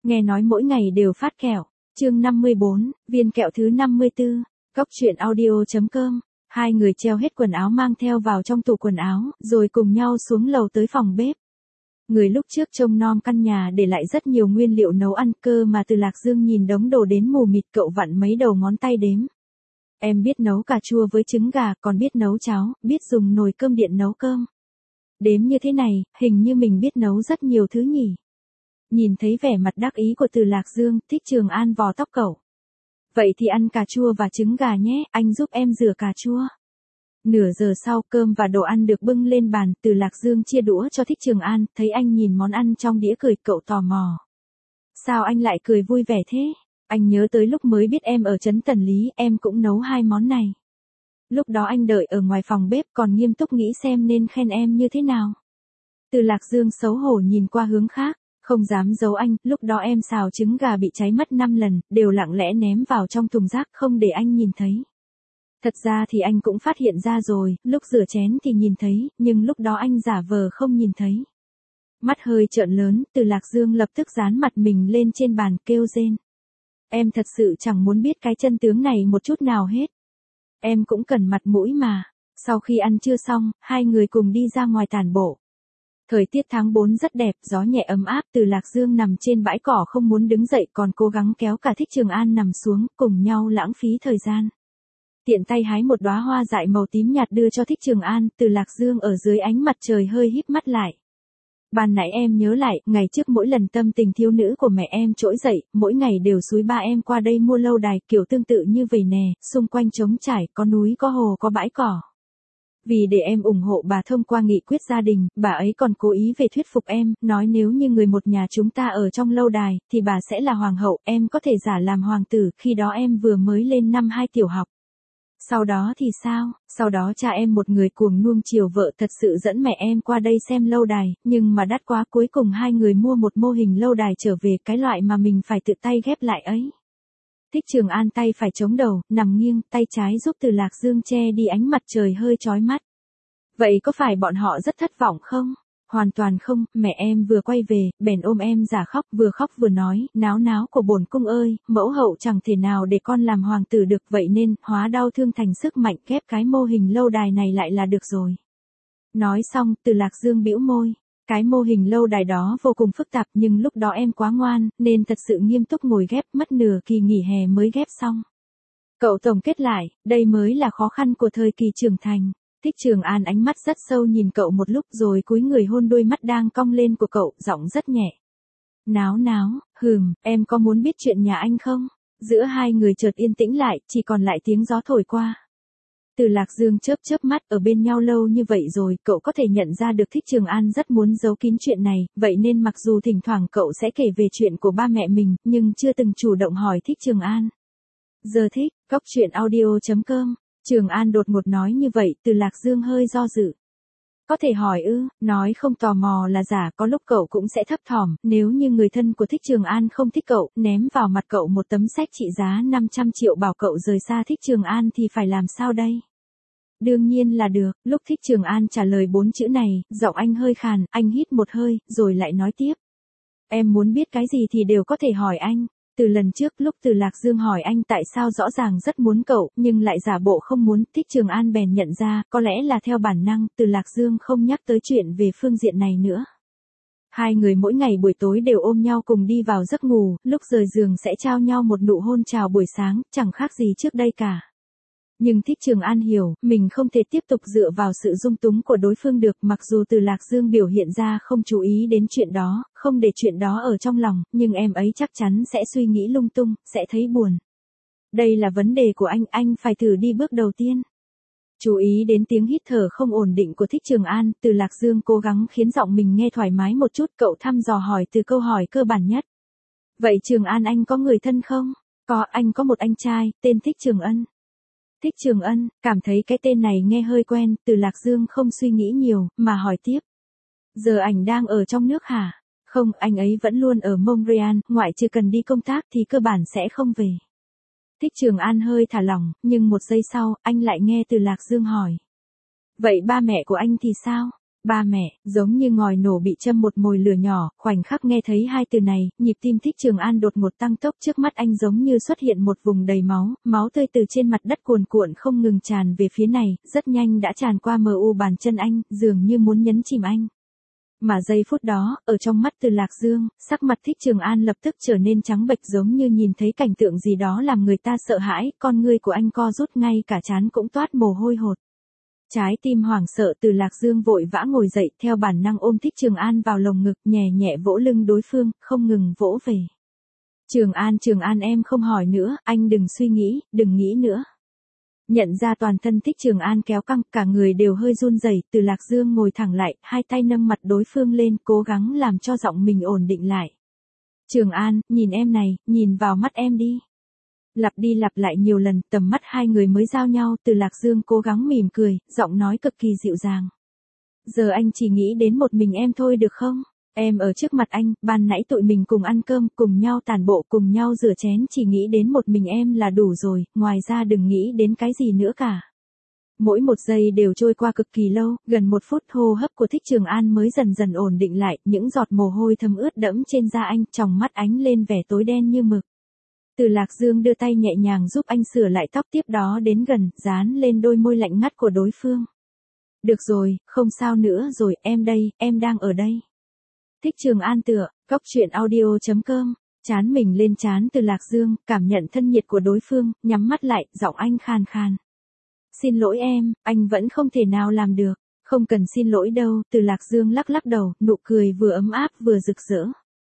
nghe nói mỗi ngày đều phát kẹo. Chương 54, viên kẹo thứ 54. Cóc truyện audio.com. Hai người treo hết quần áo mang theo vào trong tủ quần áo, rồi cùng nhau xuống lầu tới phòng bếp. Người lúc trước trông nom căn nhà để lại rất nhiều nguyên liệu nấu ăn, cơ mà Từ Lạc Dương nhìn đống đồ đến mù mịt, cậu vặn mấy đầu ngón tay đếm. Em biết nấu cà chua với trứng gà, còn biết nấu cháo, biết dùng nồi cơm điện nấu cơm. Đếm như thế này, hình như mình biết nấu rất nhiều thứ nhỉ. Nhìn thấy vẻ mặt đắc ý của Từ Lạc Dương, Thích Trường An vò tóc cậu. Vậy thì ăn cà chua và trứng gà nhé, anh giúp em rửa cà chua. Nửa giờ sau, cơm và đồ ăn được bưng lên bàn, Từ Lạc Dương chia đũa cho Thích Trường An, thấy anh nhìn món ăn trong đĩa cười, cậu tò mò. Sao anh lại cười vui vẻ thế? Anh nhớ tới lúc mới biết em ở trấn Tần Lý, em cũng nấu hai món này. Lúc đó anh đợi ở ngoài phòng bếp còn nghiêm túc nghĩ xem nên khen em như thế nào. Từ Lạc Dương xấu hổ nhìn qua hướng khác, không dám giấu anh, lúc đó em xào trứng gà bị cháy mất 5 lần, đều lặng lẽ ném vào trong thùng rác không để anh nhìn thấy. Thật ra thì anh cũng phát hiện ra rồi, lúc rửa chén thì nhìn thấy, nhưng lúc đó anh giả vờ không nhìn thấy. Mắt hơi trợn lớn, Từ Lạc Dương lập tức dán mặt mình lên trên bàn kêu rên. Em thật sự chẳng muốn biết cái chân tướng này một chút nào hết. Em cũng cần mặt mũi mà. Sau khi ăn trưa xong, hai người cùng đi ra ngoài tản bộ. Thời tiết tháng 4 rất đẹp, gió nhẹ ấm áp, Từ Lạc Dương nằm trên bãi cỏ không muốn đứng dậy, còn cố gắng kéo cả Thích Trường An nằm xuống, cùng nhau lãng phí thời gian. Tiện tay hái một đóa hoa dại màu tím nhạt đưa cho Thích Trường An, Từ Lạc Dương ở dưới ánh mặt trời hơi híp mắt lại. Ban nãy em nhớ lại, ngày trước mỗi lần tâm tình thiếu nữ của mẹ em trỗi dậy, mỗi ngày đều xúi ba em qua đây mua lâu đài, kiểu tương tự như vậy nè, xung quanh trống trải, có núi có hồ có bãi cỏ. Vì để em ủng hộ bà thông qua nghị quyết gia đình, bà ấy còn cố ý về thuyết phục em, nói nếu như người một nhà chúng ta ở trong lâu đài, thì bà sẽ là hoàng hậu, em có thể giả làm hoàng tử, khi đó em vừa mới lên năm 2 tiểu học. Sau đó thì sao? Sau đó cha em một người cuồng nuông chiều vợ thật sự dẫn mẹ em qua đây xem lâu đài, nhưng mà đắt quá, cuối cùng hai người mua một mô hình lâu đài trở về, cái loại mà mình phải tự tay ghép lại ấy. Thích Trường An tay phải chống đầu, nằm nghiêng, tay trái giúp Từ Lạc Dương che đi ánh mặt trời hơi chói mắt. Vậy có phải bọn họ rất thất vọng không? Hoàn toàn không, mẹ em vừa quay về, bèn ôm em giả khóc vừa nói, náo náo của bổn cung ơi, mẫu hậu chẳng thể nào để con làm hoàng tử được, vậy nên, hóa đau thương thành sức mạnh, ghép cái mô hình lâu đài này lại là được rồi. Nói xong, Từ Lạc Dương bĩu môi. Cái mô hình lâu đài đó vô cùng phức tạp, nhưng lúc đó em quá ngoan, nên thật sự nghiêm túc ngồi ghép, mất nửa kỳ nghỉ hè mới ghép xong. Cậu tổng kết lại, đây mới là khó khăn của thời kỳ trưởng thành. Thích Trường An ánh mắt rất sâu nhìn cậu một lúc rồi cúi người hôn đôi mắt đang cong lên của cậu, giọng rất nhẹ. Náo, em có muốn biết chuyện nhà anh không? Giữa hai người chợt yên tĩnh lại, chỉ còn lại tiếng gió thổi qua. Từ Lạc Dương chớp mắt, ở bên nhau lâu như vậy rồi, cậu có thể nhận ra được Thích Trường An rất muốn giấu kín chuyện này, vậy nên mặc dù thỉnh thoảng cậu sẽ kể về chuyện của ba mẹ mình, nhưng chưa từng chủ động hỏi Thích Trường An. Giờ thích, cóc truyện audio.com. Trường An đột ngột nói như vậy, Từ Lạc Dương hơi do dự. Có thể hỏi ư, nói không tò mò là giả, có lúc cậu cũng sẽ thấp thỏm, nếu như người thân của Thích Trường An không thích cậu, ném vào mặt cậu một tấm séc trị giá 500 triệu bảo cậu rời xa Thích Trường An thì phải làm sao đây? Đương nhiên là được, lúc Thích Trường An trả lời 4 chữ này, giọng anh hơi khàn, anh hít một hơi, rồi lại nói tiếp. Em muốn biết cái gì thì đều có thể hỏi anh. Từ lần trước lúc Từ Lạc Dương hỏi anh tại sao rõ ràng rất muốn cậu, nhưng lại giả bộ không muốn, Thích Trường An bèn nhận ra, có lẽ là theo bản năng, Từ Lạc Dương không nhắc tới chuyện về phương diện này nữa. Hai người mỗi ngày buổi tối đều ôm nhau cùng đi vào giấc ngủ, lúc rời giường sẽ trao nhau một nụ hôn chào buổi sáng, chẳng khác gì trước đây cả. Nhưng Thích Trường An hiểu, mình không thể tiếp tục dựa vào sự dung túng của đối phương được, mặc dù Từ Lạc Dương biểu hiện ra không chú ý đến chuyện đó, không để chuyện đó ở trong lòng, nhưng em ấy chắc chắn sẽ suy nghĩ lung tung, sẽ thấy buồn. Đây là vấn đề của anh phải thử đi bước đầu tiên. Chú ý đến tiếng hít thở không ổn định của Thích Trường An, Từ Lạc Dương cố gắng khiến giọng mình nghe thoải mái một chút, cậu thăm dò hỏi từ câu hỏi cơ bản nhất. Vậy Trường An anh có người thân không? Có, anh có một anh trai, tên Thích Trường Ân. Thích Trường Ân, cảm thấy cái tên này nghe hơi quen, Từ Lạc Dương không suy nghĩ nhiều, mà hỏi tiếp. Giờ anh đang ở trong nước hả? Không, anh ấy vẫn luôn ở Montreal, ngoại trừ cần đi công tác thì cơ bản sẽ không về. Thích Trường An hơi thả lỏng, nhưng một giây sau, anh lại nghe Từ Lạc Dương hỏi. Vậy ba mẹ của anh thì sao? Ba mẹ, giống như ngòi nổ bị châm một mồi lửa nhỏ, khoảnh khắc nghe thấy hai từ này, nhịp tim Thích Trường An đột ngột tăng tốc, trước mắt anh giống như xuất hiện một vùng đầy máu, máu tươi từ trên mặt đất cuồn cuộn không ngừng tràn về phía này, rất nhanh đã tràn qua mờ u bàn chân anh, dường như muốn nhấn chìm anh. Mà giây phút đó, ở trong mắt Từ Lạc Dương, sắc mặt Thích Trường An lập tức trở nên trắng bệch giống như nhìn thấy cảnh tượng gì đó làm người ta sợ hãi, con ngươi của anh co rút ngay cả trán cũng toát mồ hôi hột. Trái tim hoảng sợ Từ Lạc Dương vội vã ngồi dậy theo bản năng ôm Thích Trường An vào lồng ngực nhẹ nhẹ vỗ lưng đối phương, không ngừng vỗ về. Trường An em không hỏi nữa, anh đừng suy nghĩ, đừng nghĩ nữa. Nhận ra toàn thân Thích Trường An kéo căng, cả người đều hơi run rẩy, Từ Lạc Dương ngồi thẳng lại, hai tay nâng mặt đối phương lên, cố gắng làm cho giọng mình ổn định lại. Trường An, nhìn em này, nhìn vào mắt em đi. Lặp đi lặp lại nhiều lần, tầm mắt hai người mới giao nhau, Từ Lạc Dương cố gắng mỉm cười, giọng nói cực kỳ dịu dàng. Giờ anh chỉ nghĩ đến một mình em thôi được không? Em ở trước mặt anh, ban nãy tụi mình cùng ăn cơm, cùng nhau tản bộ, cùng nhau rửa chén, chỉ nghĩ đến một mình em là đủ rồi, ngoài ra đừng nghĩ đến cái gì nữa cả. Mỗi một giây đều trôi qua cực kỳ lâu, gần 1 phút hô hấp của Thích Trường An mới dần dần ổn định lại, những giọt mồ hôi thấm ướt đẫm trên da anh, tròng mắt ánh lên vẻ tối đen như mực. Từ Lạc Dương đưa tay nhẹ nhàng giúp anh sửa lại tóc, tiếp đó đến gần, dán lên đôi môi lạnh ngắt của đối phương. Được rồi, không sao nữa rồi, em đây, em đang ở đây. Thích Trường An tựa, Cóc Truyện Audio.com, chán mình lên trán Từ Lạc Dương, cảm nhận thân nhiệt của đối phương, nhắm mắt lại, giọng anh khàn khàn. Xin lỗi em, anh vẫn không thể nào làm được. Không cần xin lỗi đâu, Từ Lạc Dương lắc lắc đầu, nụ cười vừa ấm áp vừa rực rỡ.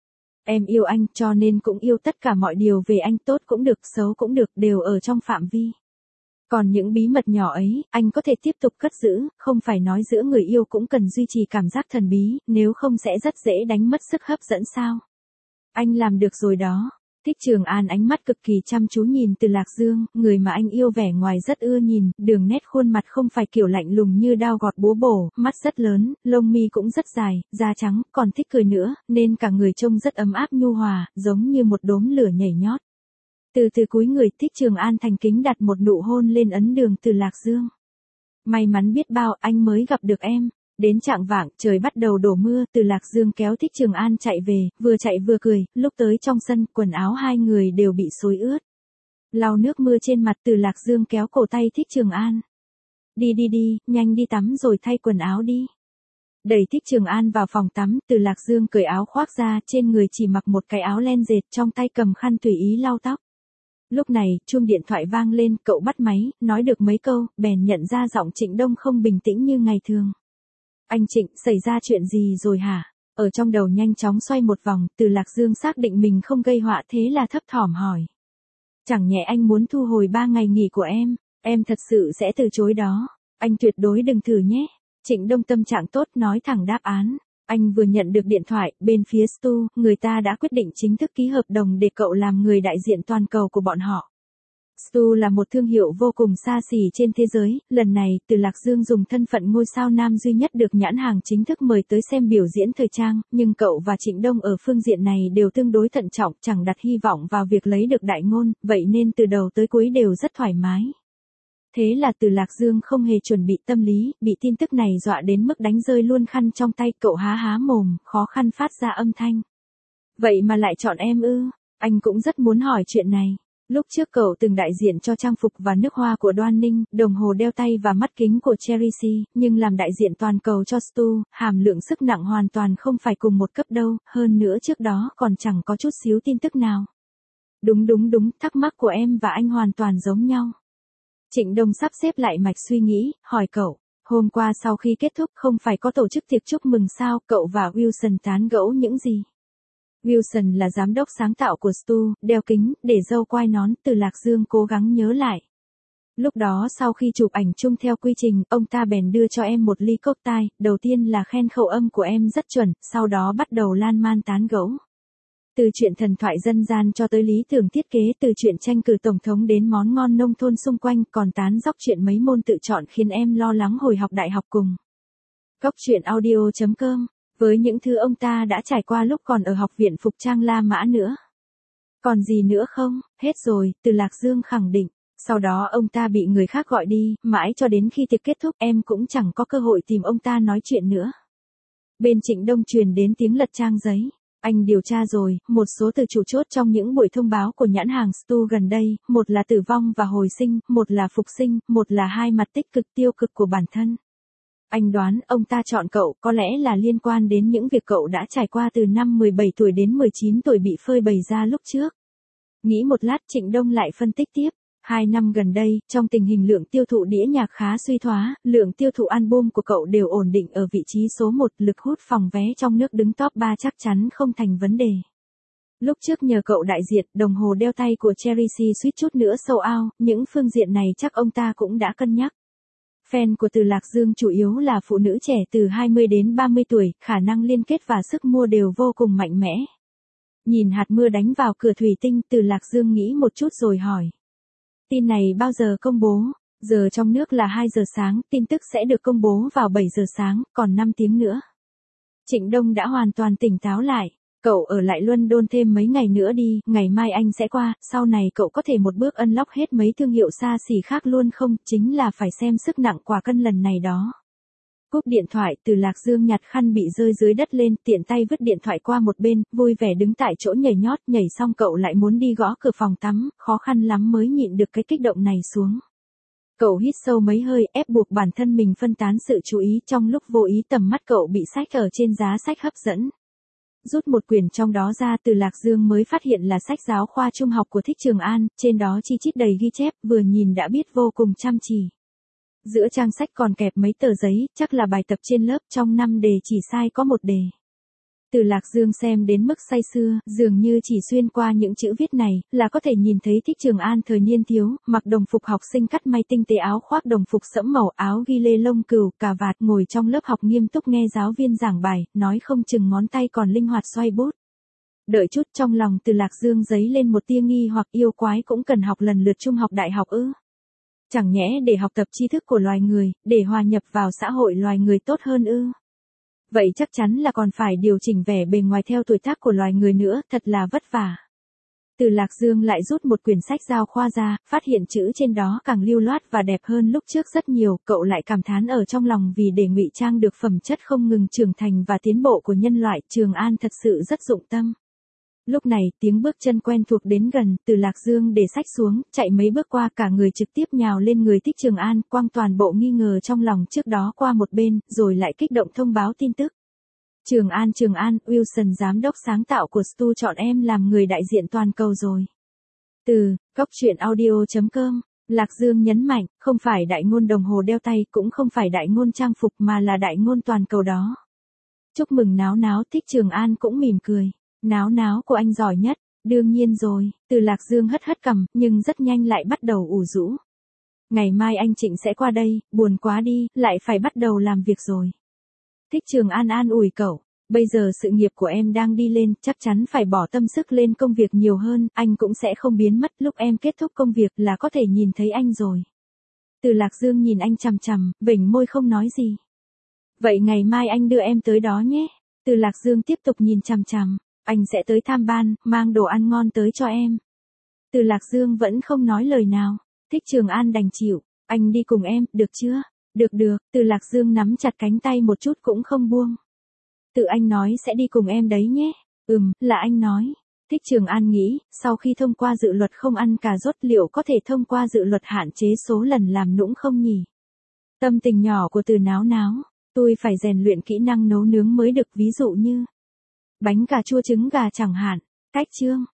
Em yêu anh, cho nên cũng yêu tất cả mọi điều về anh, tốt cũng được, xấu cũng được, đều ở trong phạm vi. Còn những bí mật nhỏ ấy, anh có thể tiếp tục cất giữ, không phải nói giữa người yêu cũng cần duy trì cảm giác thần bí, nếu không sẽ rất dễ đánh mất sức hấp dẫn sao. Anh làm được rồi đó. Thích Trường An ánh mắt cực kỳ chăm chú nhìn Từ Lạc Dương, người mà anh yêu vẻ ngoài rất ưa nhìn, đường nét khuôn mặt không phải kiểu lạnh lùng như dao gọt búa bổ, mắt rất lớn, lông mi cũng rất dài, da trắng, còn thích cười nữa, nên cả người trông rất ấm áp nhu hòa, giống như một đốm lửa nhảy nhót. Từ từ cúi người, Thích Trường An thành kính đặt một nụ hôn lên ấn đường Từ Lạc Dương. May mắn biết bao, anh mới gặp được em. Đến chạng vạng, trời bắt đầu đổ mưa, Từ Lạc Dương kéo Thích Trường An chạy về, vừa chạy vừa cười, lúc tới trong sân, quần áo hai người đều bị xối ướt. Lau nước mưa trên mặt, Từ Lạc Dương kéo cổ tay Thích Trường An. Đi, nhanh đi tắm rồi thay quần áo đi. Đẩy Thích Trường An vào phòng tắm, Từ Lạc Dương cởi áo khoác ra, trên người chỉ mặc một cái áo len dệt, trong tay cầm khăn tùy ý lau tóc. Lúc này, chuông điện thoại vang lên, cậu bắt máy, nói được mấy câu, bèn nhận ra giọng Trịnh Đông không bình tĩnh như ngày thường. Anh Trịnh, xảy ra chuyện gì rồi hả? Ở trong đầu nhanh chóng xoay một vòng, Từ Lạc Dương xác định mình không gây họa thế là thấp thỏm hỏi. Chẳng nhẽ anh muốn thu hồi 3 ngày nghỉ của em thật sự sẽ từ chối đó. Anh tuyệt đối đừng thử nhé. Trịnh Đông tâm trạng tốt nói thẳng đáp án. Anh vừa nhận được điện thoại, bên phía Stu, người ta đã quyết định chính thức ký hợp đồng để cậu làm người đại diện toàn cầu của bọn họ. Stu là một thương hiệu vô cùng xa xỉ trên thế giới, lần này, Từ Lạc Dương dùng thân phận ngôi sao nam duy nhất được nhãn hàng chính thức mời tới xem biểu diễn thời trang, nhưng cậu và Trịnh Đông ở phương diện này đều tương đối thận trọng, chẳng đặt hy vọng vào việc lấy được đại ngôn, vậy nên từ đầu tới cuối đều rất thoải mái. Thế là Từ Lạc Dương không hề chuẩn bị tâm lý, bị tin tức này dọa đến mức đánh rơi luôn khăn trong tay, cậu há há mồm, khó khăn phát ra âm thanh. Vậy mà lại chọn em ư? Anh cũng rất muốn hỏi chuyện này. Lúc trước cậu từng đại diện cho trang phục và nước hoa của Đoan Ninh, đồng hồ đeo tay và mắt kính của Cherish, nhưng làm đại diện toàn cầu cho Stu, hàm lượng sức nặng hoàn toàn không phải cùng một cấp đâu, hơn nữa trước đó còn chẳng có chút xíu tin tức nào. Đúng, thắc mắc của em và anh hoàn toàn giống nhau. Trịnh Đông sắp xếp lại mạch suy nghĩ, hỏi cậu, hôm qua sau khi kết thúc không phải có tổ chức tiệc chúc mừng sao, cậu và Wilson tán gẫu những gì? Wilson là giám đốc sáng tạo của Stu, đeo kính, để râu quai nón, Từ Lạc Dương cố gắng nhớ lại. Lúc đó sau khi chụp ảnh chung theo quy trình, ông ta bèn đưa cho em một ly cocktail, đầu tiên là khen khẩu âm của em rất chuẩn, sau đó bắt đầu lan man tán gẫu. Từ chuyện thần thoại dân gian cho tới lý tưởng thiết kế, từ chuyện tranh cử tổng thống đến món ngon nông thôn xung quanh, còn tán dóc chuyện mấy môn tự chọn khiến em lo lắng hồi học đại học cùng. Cóc Truyện Audio.com, với những thứ ông ta đã trải qua lúc còn ở học viện phục trang La Mã nữa. Còn gì nữa không? Hết rồi, Từ Lạc Dương khẳng định. Sau đó ông ta bị người khác gọi đi, mãi cho đến khi tiệc kết thúc em cũng chẳng có cơ hội tìm ông ta nói chuyện nữa. Bên Trịnh Đông truyền đến tiếng lật trang giấy. Anh điều tra rồi, một số từ chủ chốt trong những buổi thông báo của nhãn hàng Stu gần đây, một là tử vong và hồi sinh, một là phục sinh, một là hai mặt tích cực tiêu cực của bản thân. Anh đoán ông ta chọn cậu có lẽ là liên quan đến những việc cậu đã trải qua từ năm 17 tuổi đến 19 tuổi bị phơi bày ra lúc trước. Nghĩ một lát Trịnh Đông lại phân tích tiếp. 2 năm gần đây, trong tình hình lượng tiêu thụ đĩa nhạc khá suy thoái, lượng tiêu thụ album của cậu đều ổn định ở vị trí số 1, lực hút phòng vé trong nước đứng top 3 chắc chắn không thành vấn đề. Lúc trước nhờ cậu đại diện, đồng hồ đeo tay của Cherish suýt chút nữa sold out, những phương diện này chắc ông ta cũng đã cân nhắc. Fan của Từ Lạc Dương chủ yếu là phụ nữ trẻ từ 20 đến 30 tuổi, khả năng liên kết và sức mua đều vô cùng mạnh mẽ. Nhìn hạt mưa đánh vào cửa thủy tinh, Từ Lạc Dương nghĩ một chút rồi hỏi. Tin này bao giờ công bố? Giờ trong nước là 2 giờ sáng, tin tức sẽ được công bố vào 7 giờ sáng, còn 5 tiếng nữa. Trịnh Đông đã hoàn toàn tỉnh táo lại. Cậu ở lại London thêm mấy ngày nữa đi, ngày mai anh sẽ qua, sau này cậu có thể một bước unlock hết mấy thương hiệu xa xỉ khác luôn không, chính là phải xem sức nặng quả cân lần này đó. Cúp điện thoại, Từ Lạc Dương nhặt khăn bị rơi dưới đất lên, tiện tay vứt điện thoại qua một bên, vui vẻ đứng tại chỗ nhảy nhót, nhảy xong cậu lại muốn đi gõ cửa phòng tắm, khó khăn lắm mới nhịn được cái kích động này xuống. Cậu hít sâu mấy hơi, ép buộc bản thân mình phân tán sự chú ý, trong lúc vô ý tầm mắt cậu bị sách ở trên giá sách hấp dẫn. Rút một quyển trong đó ra, Từ Lạc Dương mới phát hiện là sách giáo khoa trung học của Thích Trường An, trên đó chi chít đầy ghi chép, vừa nhìn đã biết vô cùng chăm chỉ. Giữa trang sách còn kẹp mấy tờ giấy, chắc là bài tập trên lớp, trong 5 đề chỉ sai có 1 đề. Từ Lạc Dương xem đến mức say sưa, dường như chỉ xuyên qua những chữ viết này, là có thể nhìn thấy Thích Trường An thời niên thiếu, mặc đồng phục học sinh cắt may tinh tế, áo khoác đồng phục sẫm màu, áo ghi lê lông cừu, cà vạt, ngồi trong lớp học nghiêm túc nghe giáo viên giảng bài, nói không chừng ngón tay còn linh hoạt xoay bút. Đợi chút, trong lòng Từ Lạc Dương dấy lên một tia nghi hoặc, yêu quái cũng cần học lần lượt trung học đại học ư? Chẳng nhẽ để học tập tri thức của loài người, để hòa nhập vào xã hội loài người tốt hơn ư? Vậy chắc chắn là còn phải điều chỉnh vẻ bề ngoài theo tuổi tác của loài người nữa, thật là vất vả. Từ Lạc Dương lại rút một quyển sách giáo khoa ra, phát hiện chữ trên đó càng lưu loát và đẹp hơn lúc trước rất nhiều, cậu lại cảm thán ở trong lòng vì để ngụy trang được phẩm chất không ngừng trưởng thành và tiến bộ của nhân loại, Trường An thật sự rất dụng tâm. Lúc này, tiếng bước chân quen thuộc đến gần, Từ Lạc Dương để sách xuống, chạy mấy bước qua, cả người trực tiếp nhào lên người Thích Trường An, quăng toàn bộ nghi ngờ trong lòng trước đó qua một bên, rồi lại kích động thông báo tin tức. Trường An, Wilson giám đốc sáng tạo của Stu chọn em làm người đại diện toàn cầu rồi. Từ góc.audio.com, Lạc Dương nhấn mạnh, không phải đại ngôn đồng hồ đeo tay, cũng không phải đại ngôn trang phục mà là đại ngôn toàn cầu đó. Chúc mừng Náo Náo, Thích Trường An cũng mỉm cười. Náo Náo của anh giỏi nhất, đương nhiên rồi, Từ Lạc Dương hất hất cằm, nhưng rất nhanh lại bắt đầu ủ rũ. Ngày mai anh Trịnh sẽ qua đây, buồn quá đi, lại phải bắt đầu làm việc rồi. Thích Trường An an ủi cậu, bây giờ sự nghiệp của em đang đi lên, chắc chắn phải bỏ tâm sức lên công việc nhiều hơn, anh cũng sẽ không biến mất, lúc em kết thúc công việc là có thể nhìn thấy anh rồi. Từ Lạc Dương nhìn anh chằm chằm, vểnh môi không nói gì. Vậy ngày mai anh đưa em tới đó nhé. Từ Lạc Dương tiếp tục nhìn chằm chằm. Anh sẽ tới tham ban, mang đồ ăn ngon tới cho em. Từ Lạc Dương vẫn không nói lời nào. Thích Trường An đành chịu. Anh đi cùng em, được chưa? Được. Từ Lạc Dương nắm chặt cánh tay một chút cũng không buông. Tự anh nói sẽ đi cùng em đấy nhé. Là anh nói. Thích Trường An nghĩ, sau khi thông qua dự luật không ăn cà rốt liệu có thể thông qua dự luật hạn chế số lần làm nũng không nhỉ? Tâm tình nhỏ của Từ Náo Náo. Tôi phải rèn luyện kỹ năng nấu nướng mới được, ví dụ như bánh cà chua trứng gà chẳng hạn. Cách chương